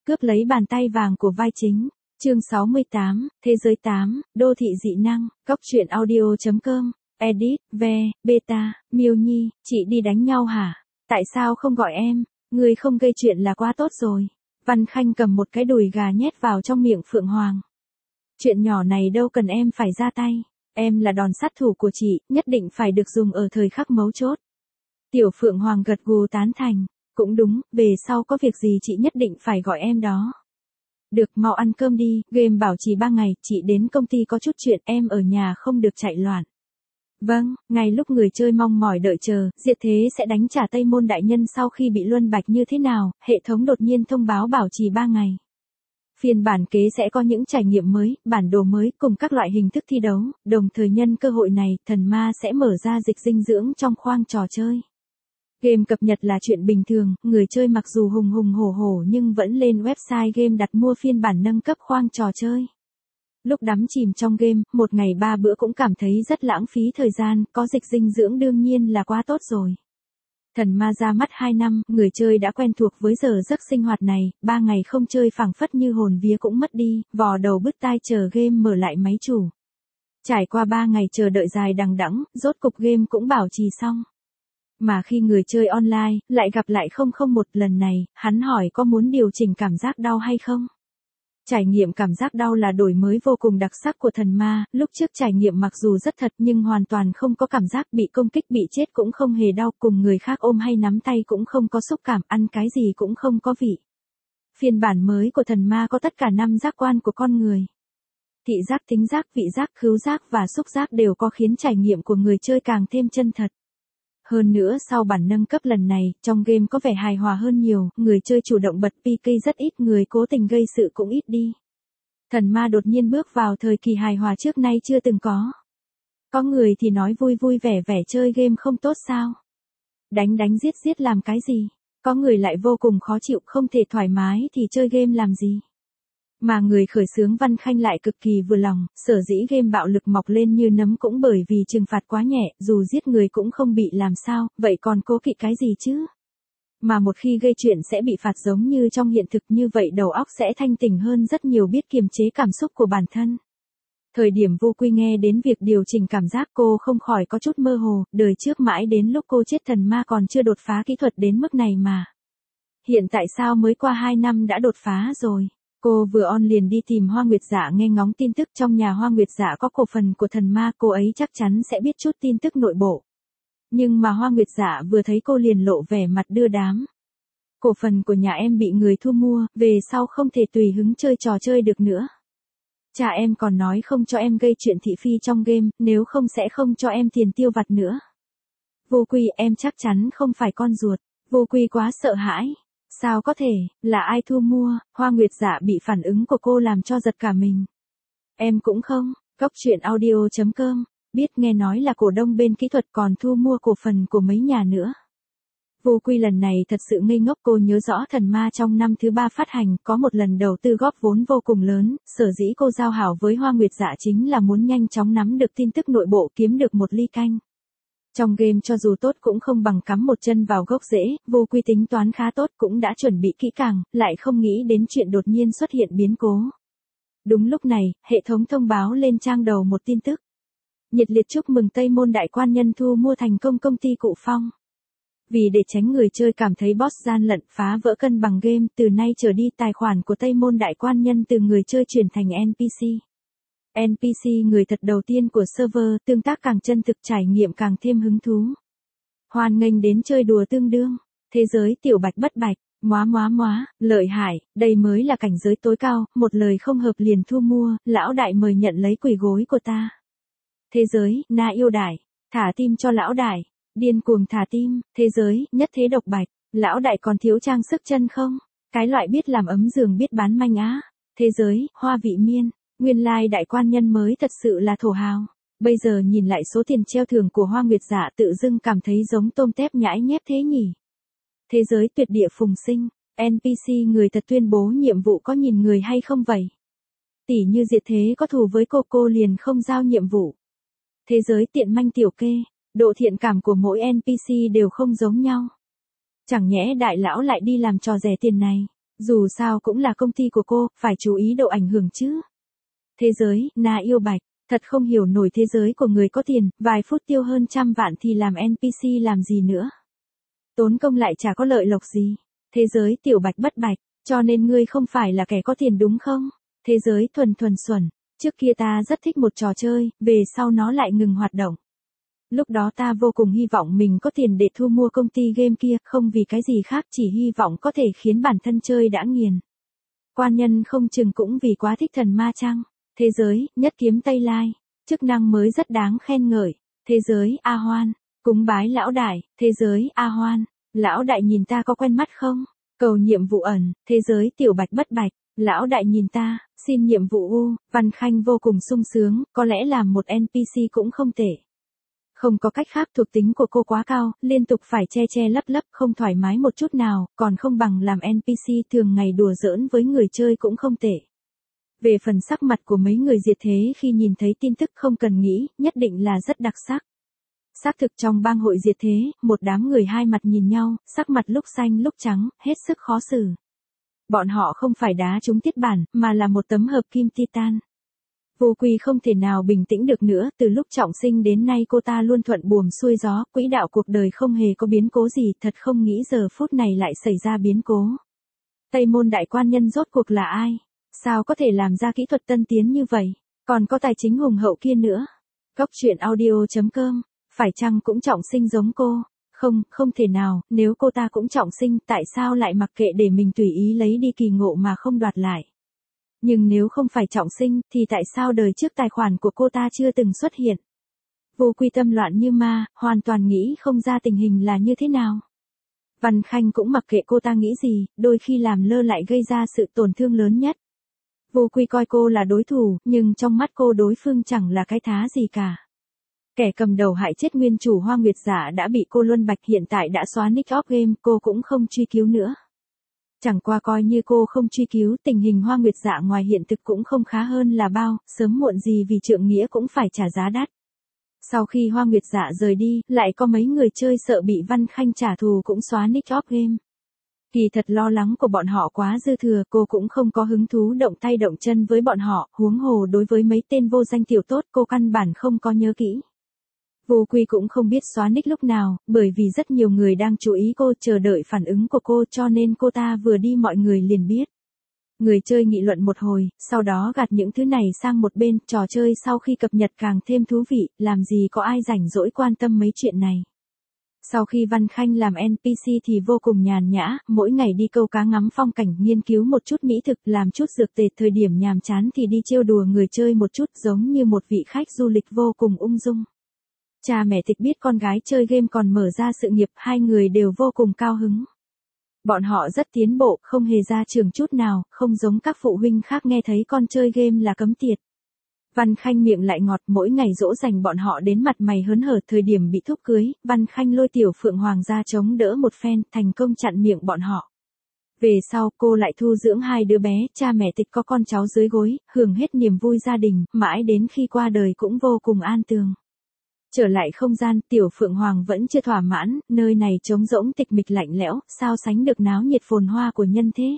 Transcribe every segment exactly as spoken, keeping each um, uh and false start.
cướp lấy bàn tay vàng của vai chính. Chương sáu mươi tám, Thế giới tám, Đô thị dị năng, Góc truyện audio chấm com, edit, ve, beta, Miêu Nhi, chị đi đánh nhau hả? Tại sao không gọi em? Người không gây chuyện là quá tốt rồi. Văn Khanh cầm một cái đùi gà nhét vào trong miệng Phượng Hoàng. Chuyện nhỏ này đâu cần em phải ra tay. Em là đòn sát thủ của chị, nhất định phải được dùng ở thời khắc mấu chốt. Tiểu Phượng Hoàng gật gù tán thành. Cũng đúng, về sau có việc gì chị nhất định phải gọi em đó. Được, mau ăn cơm đi, game bảo trì ba ngày, chị đến công ty có chút chuyện, em ở nhà không được chạy loạn. Vâng, ngay lúc người chơi mong mỏi đợi chờ, Diệt Thế sẽ đánh trả Tây Môn Đại Nhân sau khi bị luân bạch như thế nào, hệ thống đột nhiên thông báo bảo trì ba ngày. Phiên bản kế sẽ có những trải nghiệm mới, bản đồ mới cùng các loại hình thức thi đấu, đồng thời nhân cơ hội này, thần ma sẽ mở ra dịch dinh dưỡng trong khoang trò chơi. Game cập nhật là chuyện bình thường, người chơi mặc dù hùng hùng hổ hổ nhưng vẫn lên website game đặt mua phiên bản nâng cấp khoang trò chơi. Lúc đắm chìm trong game, một ngày ba bữa cũng cảm thấy rất lãng phí thời gian, có dịch dinh dưỡng đương nhiên là quá tốt rồi. Thần ma ra mắt hai năm, người chơi đã quen thuộc với giờ giấc sinh hoạt này, ba ngày không chơi phảng phất như hồn vía cũng mất đi, vò đầu bứt tai chờ game mở lại máy chủ. Trải qua ba ngày chờ đợi dài đằng đẵng, rốt cục game cũng bảo trì xong. Mà khi người chơi online, lại gặp lại không không một lần này, hắn hỏi có muốn điều chỉnh cảm giác đau hay không? Trải nghiệm cảm giác đau là đổi mới vô cùng đặc sắc của thần ma, lúc trước trải nghiệm mặc dù rất thật nhưng hoàn toàn không có cảm giác bị công kích bị chết cũng không hề đau, cùng người khác ôm hay nắm tay cũng không có xúc cảm, ăn cái gì cũng không có vị. Phiên bản mới của thần ma có tất cả năm giác quan của con người. Thị giác, thính giác, vị giác, khứu giác và xúc giác đều có khiến trải nghiệm của người chơi càng thêm chân thật. Hơn nữa sau bản nâng cấp lần này, trong game có vẻ hài hòa hơn nhiều, người chơi chủ động bật pê ca rất ít, người cố tình gây sự cũng ít đi. Thần ma đột nhiên bước vào thời kỳ hài hòa trước nay chưa từng có. Có người thì nói vui vui vẻ vẻ chơi game không tốt sao? Đánh đánh giết giết làm cái gì? Có người lại vô cùng khó chịu, không thể thoải mái thì chơi game làm gì? Mà người khởi xướng Văn Khanh lại cực kỳ vừa lòng, sở dĩ game bạo lực mọc lên như nấm cũng bởi vì trừng phạt quá nhẹ, dù giết người cũng không bị làm sao, vậy còn cố kỵ cái gì chứ? Mà một khi gây chuyện sẽ bị phạt giống như trong hiện thực, như vậy đầu óc sẽ thanh tỉnh hơn rất nhiều, biết kiềm chế cảm xúc của bản thân. Thời điểm Vô Quy nghe đến việc điều chỉnh cảm giác cô không khỏi có chút mơ hồ, đời trước mãi đến lúc cô chết thần ma còn chưa đột phá kỹ thuật đến mức này mà. Hiện tại sao mới qua hai năm đã đột phá rồi? Cô vừa on liền đi tìm Hoa Nguyệt Dạ nghe ngóng tin tức, trong nhà Hoa Nguyệt Dạ có cổ phần của thần ma, cô ấy chắc chắn sẽ biết chút tin tức nội bộ. Nhưng mà Hoa Nguyệt Dạ vừa thấy cô liền lộ vẻ mặt đưa đám. Cổ phần của nhà em bị người thu mua, về sau không thể tùy hứng chơi trò chơi được nữa. Cha em còn nói không cho em gây chuyện thị phi trong game, nếu không sẽ không cho em tiền tiêu vặt nữa. Vô Quy, em chắc chắn không phải con ruột. Vô Quy quá sợ hãi. Sao có thể, là ai thu mua? Hoa Nguyệt Dạ bị phản ứng của cô làm cho giật cả mình. Em cũng không, Góc truyện audio chấm com, biết nghe nói là cổ đông bên kỹ thuật còn thu mua cổ phần của mấy nhà nữa. Vô Quy lần này thật sự ngây ngốc, cô nhớ rõ thần ma trong năm thứ ba phát hành có một lần đầu tư góp vốn vô cùng lớn, sở dĩ cô giao hảo với Hoa Nguyệt Dạ chính là muốn nhanh chóng nắm được tin tức nội bộ, kiếm được một ly canh. Trong game cho dù tốt cũng không bằng cắm một chân vào gốc rễ, Vô Quy tính toán khá tốt, cũng đã chuẩn bị kỹ càng, lại không nghĩ đến chuyện đột nhiên xuất hiện biến cố. Đúng lúc này, hệ thống thông báo lên trang đầu một tin tức. Nhiệt liệt chúc mừng Tây Môn Đại Quan Nhân thu mua thành công công ty Cụ Phong. Vì để tránh người chơi cảm thấy boss gian lận, phá vỡ cân bằng game, từ nay trở đi tài khoản của Tây Môn Đại Quan Nhân từ người chơi chuyển thành en pê xê. en pê xê người thật đầu tiên của server, tương tác càng chân thực, trải nghiệm càng thêm hứng thú. Hoan nghênh đến chơi đùa tương đương. Thế giới tiểu bạch bất bạch, móa móa móa, lợi hại, đây mới là cảnh giới tối cao, một lời không hợp liền thu mua, lão đại mời nhận lấy quỷ gối của ta. Thế giới, na yêu đại, thả tim cho lão đại, điên cuồng thả tim, thế giới, nhất thế độc bạch, lão đại còn thiếu trang sức chân không? Cái loại biết làm ấm giường biết bán manh á. Thế giới, hoa vị miên. Nguyên lai like Đại Quan Nhân mới thật sự là thổ hào. Bây giờ nhìn lại số tiền treo thưởng của Hoa Nguyệt Dạ tự dưng cảm thấy giống tôm tép nhãi nhép thế nhỉ. Thế giới tuyệt địa phùng sinh, en pê xê người thật tuyên bố nhiệm vụ có nhìn người hay không vậy? Tỷ như Diệt Thế có thù với cô cô liền không giao nhiệm vụ. Thế giới tiện manh tiểu kê, độ thiện cảm của mỗi en pê xê đều không giống nhau. Chẳng nhẽ đại lão lại đi làm trò rẻ tiền này. Dù sao cũng là công ty của cô, phải chú ý độ ảnh hưởng chứ. Thế giới, Na yêu Bạch, thật không hiểu nổi thế giới của người có tiền, vài phút tiêu hơn trăm vạn thì làm en pê xê làm gì nữa. Tốn công lại chả có lợi lộc gì. Thế giới Tiểu Bạch bất bạch, cho nên ngươi không phải là kẻ có tiền đúng không? Thế giới thuần thuần xuẩn, trước kia ta rất thích một trò chơi, về sau nó lại ngừng hoạt động. Lúc đó ta vô cùng hy vọng mình có tiền để thu mua công ty game kia, không vì cái gì khác, chỉ hy vọng có thể khiến bản thân chơi đã nghiền. Quan nhân không chừng cũng vì quá thích thần ma chăng? Thế giới, nhất kiếm Tây Lai, chức năng mới rất đáng khen ngợi. Thế giới, A Hoan, cúng bái lão đại. Thế giới, A Hoan, lão đại nhìn ta có quen mắt không? Cầu nhiệm vụ ẩn. Thế giới Tiểu Bạch bất bạch, lão đại nhìn ta, xin nhiệm vụ U. Văn Khanh vô cùng sung sướng, có lẽ làm một en pê xê cũng không tệ. Không có cách khác, thuộc tính của cô quá cao, liên tục phải che che lấp lấp, không thoải mái một chút nào, còn không bằng làm en pê xê thường ngày đùa giỡn với người chơi cũng không tệ. Về phần sắc mặt của mấy người diệt thế khi nhìn thấy tin tức không cần nghĩ, nhất định là rất đặc sắc. Xác thực trong bang hội diệt thế, một đám người hai mặt nhìn nhau, sắc mặt lúc xanh lúc trắng, hết sức khó xử. Bọn họ không phải đá trúng tiết bản, mà là một tấm hợp kim titan. Vô Quy không thể nào bình tĩnh được nữa, từ lúc trọng sinh đến nay cô ta luôn thuận buồm xuôi gió, quỹ đạo cuộc đời không hề có biến cố gì, thật không nghĩ giờ phút này lại xảy ra biến cố. Tây môn đại quan nhân rốt cuộc là ai? Sao có thể làm ra kỹ thuật tân tiến như vậy? Còn có tài chính hùng hậu kia nữa. Góc truyện audio chấm com, phải chăng cũng trọng sinh giống cô? Không, không thể nào, nếu cô ta cũng trọng sinh, tại sao lại mặc kệ để mình tùy ý lấy đi kỳ ngộ mà không đoạt lại? Nhưng nếu không phải trọng sinh, thì tại sao đời trước tài khoản của cô ta chưa từng xuất hiện? Vô Quy tâm loạn như ma, hoàn toàn nghĩ không ra tình hình là như thế nào. Văn Khanh cũng mặc kệ cô ta nghĩ gì, đôi khi làm lơ lại gây ra sự tổn thương lớn nhất. Vô Quy coi cô là đối thủ, nhưng trong mắt cô đối phương chẳng là cái thá gì cả. Kẻ cầm đầu hại chết nguyên chủ Hoa Nguyệt Dạ đã bị cô luân bạch, hiện tại đã xóa nick off game, cô cũng không truy cứu nữa. Chẳng qua coi như cô không truy cứu, tình hình Hoa Nguyệt Dạ ngoài hiện thực cũng không khá hơn là bao, sớm muộn gì vì trượng nghĩa cũng phải trả giá đắt. Sau khi Hoa Nguyệt Dạ rời đi, lại có mấy người chơi sợ bị Văn Khanh trả thù cũng xóa nick off game. Kỳ thật lo lắng của bọn họ quá dư thừa, cô cũng không có hứng thú động tay động chân với bọn họ, huống hồ đối với mấy tên vô danh tiểu tốt cô căn bản không có nhớ kỹ. Vô Quy cũng không biết xóa nick lúc nào, bởi vì rất nhiều người đang chú ý cô, chờ đợi phản ứng của cô, cho nên cô ta vừa đi mọi người liền biết. Người chơi nghị luận một hồi, sau đó gạt những thứ này sang một bên, trò chơi sau khi cập nhật càng thêm thú vị, làm gì có ai rảnh rỗi quan tâm mấy chuyện này. Sau khi Văn Khanh làm en pê xê thì vô cùng nhàn nhã, mỗi ngày đi câu cá ngắm phong cảnh, nghiên cứu một chút mỹ thực, làm chút dược tề, thời điểm nhàm chán thì đi trêu đùa người chơi một chút, giống như một vị khách du lịch vô cùng ung dung. Cha mẹ Tịch biết con gái chơi game còn mở ra sự nghiệp, hai người đều vô cùng cao hứng. Bọn họ rất tiến bộ, không hề ra trường chút nào, không giống các phụ huynh khác nghe thấy con chơi game là cấm tiệt. Văn Khanh miệng lại ngọt, mỗi ngày dỗ dành bọn họ đến mặt mày hớn hở, thời điểm bị thúc cưới, Văn Khanh lôi Tiểu Phượng Hoàng ra chống đỡ một phen, thành công chặn miệng bọn họ. Về sau, cô lại thu dưỡng hai đứa bé, cha mẹ Tịch có con cháu dưới gối, hưởng hết niềm vui gia đình, mãi đến khi qua đời cũng vô cùng an tường. Trở lại không gian, Tiểu Phượng Hoàng vẫn chưa thỏa mãn, nơi này trống rỗng tịch mịch lạnh lẽo, sao sánh được náo nhiệt phồn hoa của nhân thế.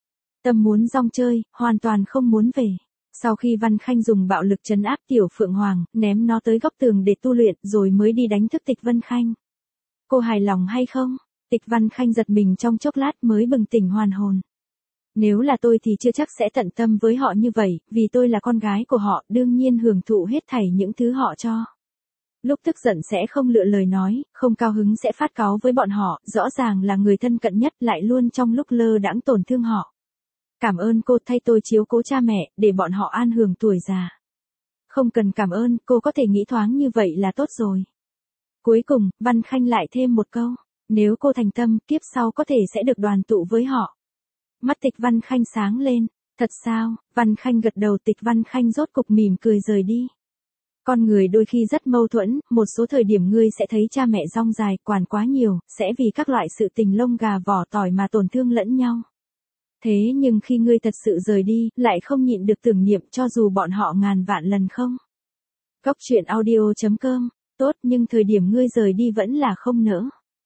Tâm muốn rong chơi, hoàn toàn không muốn về. Sau khi Văn Khanh dùng bạo lực trấn áp Tiểu Phượng Hoàng, ném nó tới góc tường để tu luyện, rồi mới đi đánh thức Tịch Văn Khanh. Cô hài lòng hay không? Tịch Văn Khanh giật mình trong chốc lát mới bừng tỉnh hoàn hồn. Nếu là tôi thì chưa chắc sẽ tận tâm với họ như vậy, vì tôi là con gái của họ, đương nhiên hưởng thụ hết thảy những thứ họ cho. Lúc tức giận sẽ không lựa lời nói, không cao hứng sẽ phát cáu với bọn họ, rõ ràng là người thân cận nhất lại luôn trong lúc lơ đãng tổn thương họ. Cảm ơn cô thay tôi chiếu cố cha mẹ, để bọn họ an hưởng tuổi già. Không cần cảm ơn, cô có thể nghĩ thoáng như vậy là tốt rồi. Cuối cùng, Văn Khanh lại thêm một câu, nếu cô thành tâm, kiếp sau có thể sẽ được đoàn tụ với họ. Mắt Tịch Văn Khanh sáng lên, thật sao? Văn Khanh gật đầu, Tịch Văn Khanh rốt cục mỉm cười rời đi. Con người đôi khi rất mâu thuẫn, một số thời điểm ngươi sẽ thấy cha mẹ rong dài, quản quá nhiều, sẽ vì các loại sự tình lông gà vỏ tỏi mà tổn thương lẫn nhau. Thế nhưng khi ngươi thật sự rời đi, lại không nhịn được tưởng niệm cho dù bọn họ ngàn vạn lần không. Góc truyện audio chấm com, tốt nhưng thời điểm ngươi rời đi vẫn là không nỡ.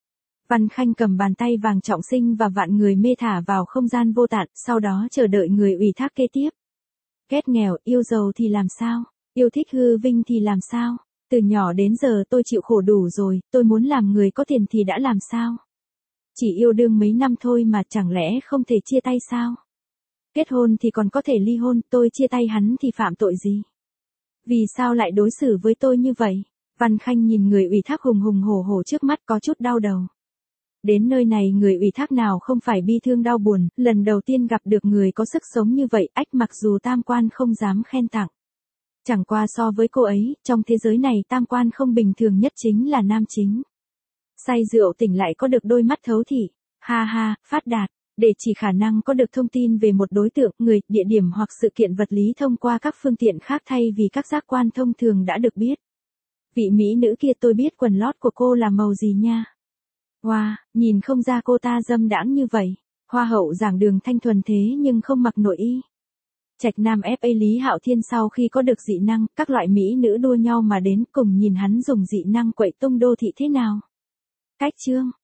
Văn Khanh cầm bàn tay vàng trọng sinh và vạn người mê thả vào không gian vô tận, sau đó chờ đợi người ủy thác kế tiếp. Ghét nghèo, yêu giàu thì làm sao? Yêu thích hư vinh thì làm sao? Từ nhỏ đến giờ tôi chịu khổ đủ rồi, tôi muốn làm người có tiền thì đã làm sao? Chỉ yêu đương mấy năm thôi mà chẳng lẽ không thể chia tay sao? Kết hôn thì còn có thể ly hôn, tôi chia tay hắn thì phạm tội gì? Vì sao lại đối xử với tôi như vậy? Văn Khanh nhìn người ủy thác hùng hùng hổ hổ trước mắt có chút đau đầu. Đến nơi này người ủy thác nào không phải bi thương đau buồn, lần đầu tiên gặp được người có sức sống như vậy, ách mặc dù tam quan không dám khen tặng. Chẳng qua so với cô ấy, trong thế giới này tam quan không bình thường nhất chính là nam chính. Say rượu tỉnh lại có được đôi mắt thấu thị, ha ha, phát đạt, để chỉ khả năng có được thông tin về một đối tượng, người, địa điểm hoặc sự kiện vật lý thông qua các phương tiện khác thay vì các giác quan thông thường đã được biết. Vị mỹ nữ kia tôi biết quần lót của cô là màu gì nha. Wow, nhìn không ra cô ta dâm đãng như vậy. Hoa hậu giảng đường thanh thuần thế nhưng không mặc nội y. Trạch Nam ép a Lý Hạo Thiên sau khi có được dị năng, các loại mỹ nữ đua nhau mà đến cùng nhìn hắn dùng dị năng quậy tung đô thị thế nào. Cách chương